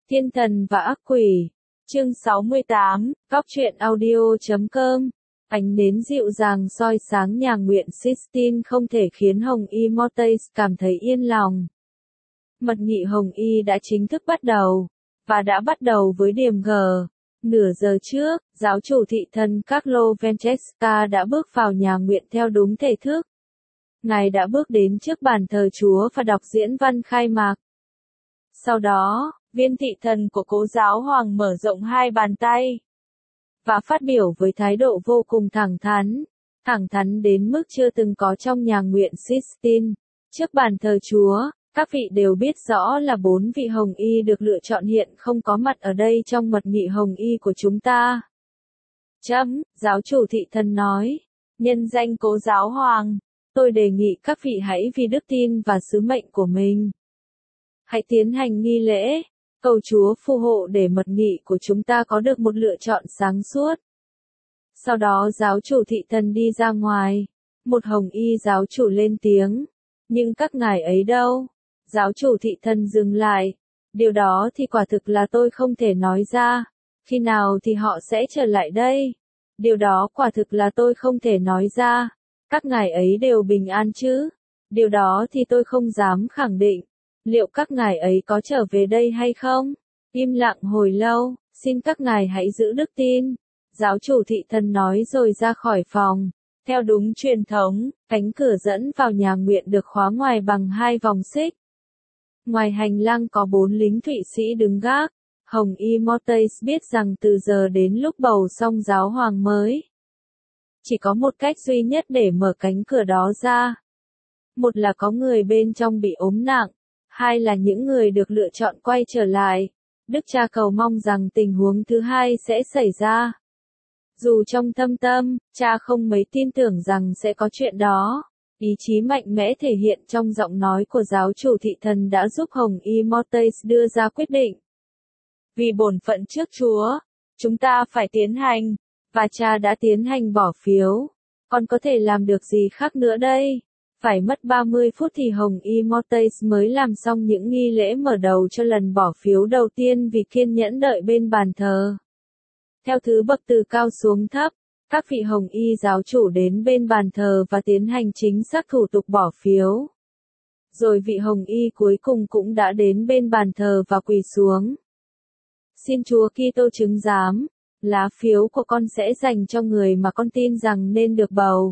Thiên thần và ác quỷ. Chương 68, Góc truyện audio.com. Ánh nến dịu dàng soi sáng nhà nguyện Sistine không thể khiến Hồng Y Mortais cảm thấy yên lòng. Mật nghị Hồng Y đã chính thức bắt đầu, và đã bắt đầu với điểm G. Nửa giờ trước, giáo chủ thị thần Carlo Francesca đã bước vào nhà nguyện theo đúng thể thức. Ngài đã bước đến trước bàn thờ Chúa và đọc diễn văn khai mạc. Sau đó, viên thị thần của Cố Giáo Hoàng mở rộng hai bàn tay và phát biểu với thái độ vô cùng thẳng thắn đến mức chưa từng có trong nhà nguyện Sistine. Trước bàn thờ Chúa, các vị đều biết rõ là 4 vị Hồng Y được lựa chọn hiện không có mặt ở đây trong mật nghị Hồng Y của chúng ta. Giáo chủ thị thần nói, nhân danh Cố Giáo Hoàng, tôi đề nghị các vị hãy vì đức tin và sứ mệnh của mình. Hãy tiến hành nghi lễ, cầu Chúa phù hộ để mật nghị của chúng ta có được một lựa chọn sáng suốt. Sau đó giáo chủ thị thần đi ra ngoài, một Hồng Y giáo chủ lên tiếng, nhưng các ngài ấy đâu? Giáo chủ thị thần dừng lại, điều đó thì quả thực là tôi không thể nói ra, khi nào thì họ sẽ trở lại đây? Điều đó quả thực là tôi không thể nói ra, các ngài ấy đều bình an chứ? Điều đó thì tôi không dám khẳng định. Liệu các ngài ấy có trở về đây hay không? Im lặng hồi lâu, xin các ngài hãy giữ đức tin. Giáo chủ thị thần nói rồi ra khỏi phòng. Theo đúng truyền thống, cánh cửa dẫn vào nhà nguyện được khóa ngoài bằng 2 vòng xích. Ngoài hành lang có 4 lính Thụy Sĩ đứng gác. Hồng Y Mortais biết rằng từ giờ đến lúc bầu xong giáo hoàng mới, chỉ có một cách duy nhất để mở cánh cửa đó ra. Một là có người bên trong bị ốm nặng. Hai là những người được lựa chọn quay trở lại. Đức cha cầu mong rằng tình huống thứ hai sẽ xảy ra. Dù trong thâm tâm, cha không mấy tin tưởng rằng sẽ có chuyện đó. Ý chí mạnh mẽ thể hiện trong giọng nói của giáo chủ thị thần đã giúp Hồng Y Mortais đưa ra quyết định. Vì bổn phận trước Chúa, chúng ta phải tiến hành, và cha đã tiến hành bỏ phiếu. Còn có thể làm được gì khác nữa đây? Phải mất 30 phút thì Hồng Y Mortais mới làm xong những nghi lễ mở đầu cho lần bỏ phiếu đầu tiên vì kiên nhẫn đợi bên bàn thờ. Theo thứ bậc từ cao xuống thấp, các vị Hồng Y giáo chủ đến bên bàn thờ và tiến hành chính xác thủ tục bỏ phiếu. Rồi vị Hồng Y cuối cùng cũng đã đến bên bàn thờ và quỳ xuống. Xin Chúa Kitô chứng giám, lá phiếu của con sẽ dành cho người mà con tin rằng nên được bầu.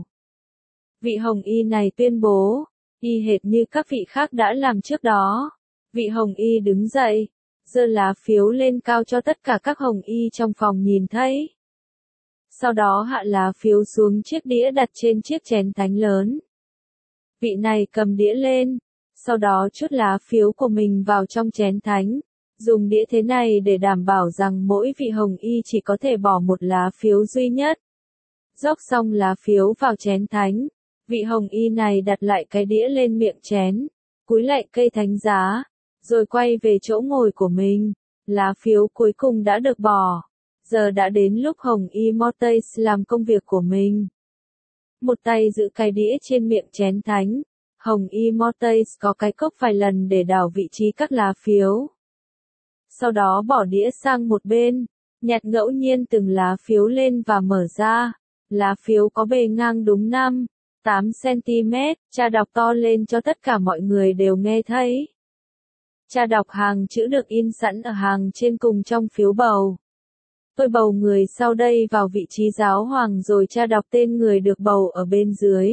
Vị Hồng Y này tuyên bố, y hệt như các vị khác đã làm trước đó. Vị Hồng Y đứng dậy, giơ lá phiếu lên cao cho tất cả các Hồng Y trong phòng nhìn thấy. Sau đó hạ lá phiếu xuống chiếc đĩa đặt trên chiếc chén thánh lớn. Vị này cầm đĩa lên, sau đó trút lá phiếu của mình vào trong chén thánh, dùng đĩa thế này để đảm bảo rằng mỗi vị Hồng Y chỉ có thể bỏ một lá phiếu duy nhất. Dốc xong lá phiếu vào chén thánh. Vị Hồng Y này đặt lại cái đĩa lên miệng chén, cúi lại cây thánh giá, rồi quay về chỗ ngồi của mình. Lá phiếu cuối cùng đã được bỏ. Giờ đã đến lúc Hồng Y Mortais làm công việc của mình. Một tay giữ cái đĩa trên miệng chén thánh. Hồng Y Mortais có cái cốc vài lần để đảo vị trí các lá phiếu. Sau đó bỏ đĩa sang một bên, nhặt ngẫu nhiên từng lá phiếu lên và mở ra. Lá phiếu có bề ngang đúng 8 cm, cha đọc to lên cho tất cả mọi người đều nghe thấy. Cha đọc hàng chữ được in sẵn ở hàng trên cùng trong phiếu bầu. Tôi bầu người sau đây vào vị trí giáo hoàng rồi cha đọc tên người được bầu ở bên dưới.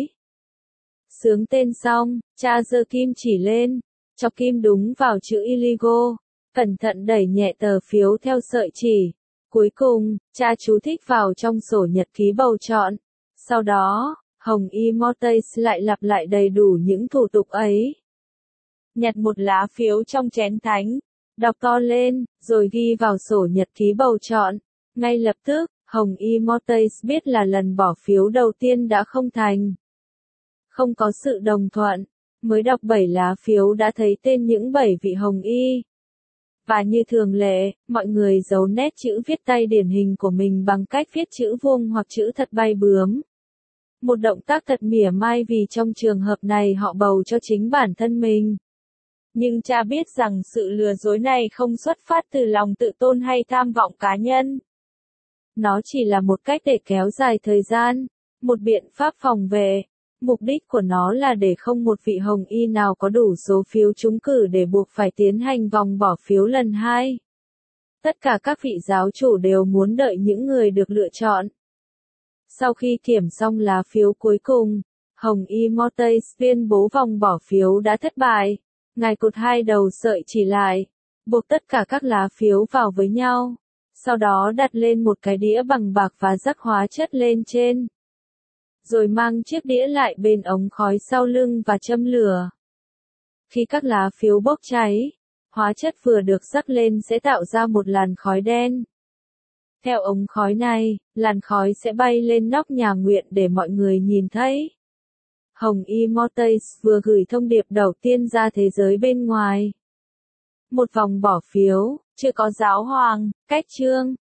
Xướng tên xong, cha giơ kim chỉ lên, cho kim đúng vào chữ illegal, cẩn thận đẩy nhẹ tờ phiếu theo sợi chỉ. Cuối cùng, cha chú thích vào trong sổ nhật ký bầu chọn. Sau đó, Hồng Y Mortais lại lặp lại đầy đủ những thủ tục ấy. Nhặt một lá phiếu trong chén thánh, đọc to lên, rồi ghi vào sổ nhật ký bầu chọn. Ngay lập tức, Hồng Y Mortais biết là lần bỏ phiếu đầu tiên đã không thành. Không có sự đồng thuận, mới đọc 7 lá phiếu đã thấy tên những 7 vị Hồng Y. Và như thường lệ, mọi người giấu nét chữ viết tay điển hình của mình bằng cách viết chữ vuông hoặc chữ thật bay bướm. Một động tác thật mỉa mai vì trong trường hợp này họ bầu cho chính bản thân mình. Nhưng cha biết rằng sự lừa dối này không xuất phát từ lòng tự tôn hay tham vọng cá nhân. Nó chỉ là một cách để kéo dài thời gian, một biện pháp phòng vệ. Mục đích của nó là để không một vị Hồng Y nào có đủ số phiếu trúng cử để buộc phải tiến hành vòng bỏ phiếu lần 2. Tất cả các vị giáo chủ đều muốn đợi những người được lựa chọn. Sau khi kiểm xong lá phiếu cuối cùng, Hồng Y Mottes tuyên bố vòng bỏ phiếu đã thất bại. Ngài cột hai đầu sợi chỉ lại, buộc tất cả các lá phiếu vào với nhau, sau đó đặt lên một cái đĩa bằng bạc và rắc hóa chất lên trên. Rồi mang chiếc đĩa lại bên ống khói sau lưng và châm lửa. Khi các lá phiếu bốc cháy, hóa chất vừa được rắc lên sẽ tạo ra một làn khói đen. Theo ống khói này, làn khói sẽ bay lên nóc nhà nguyện để mọi người nhìn thấy. Hồng Y Mottes vừa gửi thông điệp đầu tiên ra thế giới bên ngoài. Một vòng bỏ phiếu, chưa có giáo hoàng, cách chương.